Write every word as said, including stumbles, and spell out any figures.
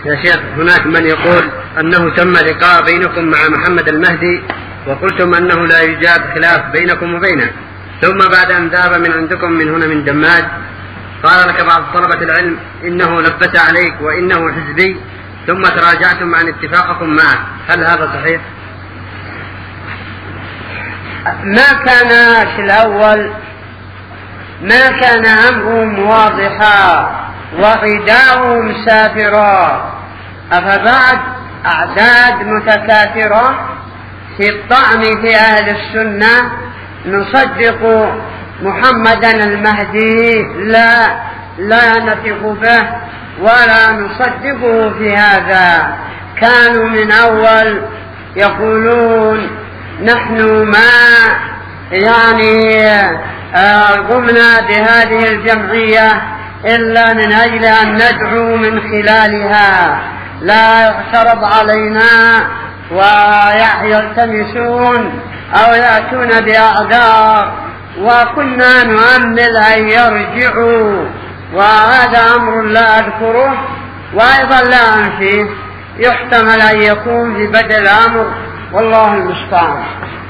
يا شيخ هناك من يقول أنه تم لقاء بينكم مع محمد المهدي وقلتم أنه لا يوجد خلاف بينكم وبينه، ثم بعد أن ذهب من عندكم من هنا من دماج قال لك بعض طلبة العلم إنه لبس عليك وإنه حزبي، ثم تراجعتم عن اتفاقكم معه، هل هذا صحيح؟ ما كان في الأول ما كان أمرهم واضحا وغداؤهم سافرا، أفبعد أعداد متكاثرة في الطعن في أهل السنة نصدق محمدا المهدي؟ لا لا نثق به ولا نصدقه في هذا. كانوا من أول يقولون نحن ما يعني قمنا بهذه الجمعية إلا من أجل أن ندعو من خلالها، لا يعترض علينا ويلتمسون أو يأتون بأعذار، وكنا نؤمل أن يرجعوا، وهذا أمر لا أذكره وأيضا لا أنفيه، يحتمل أن يكون في بدل الأمر، والله المستعان.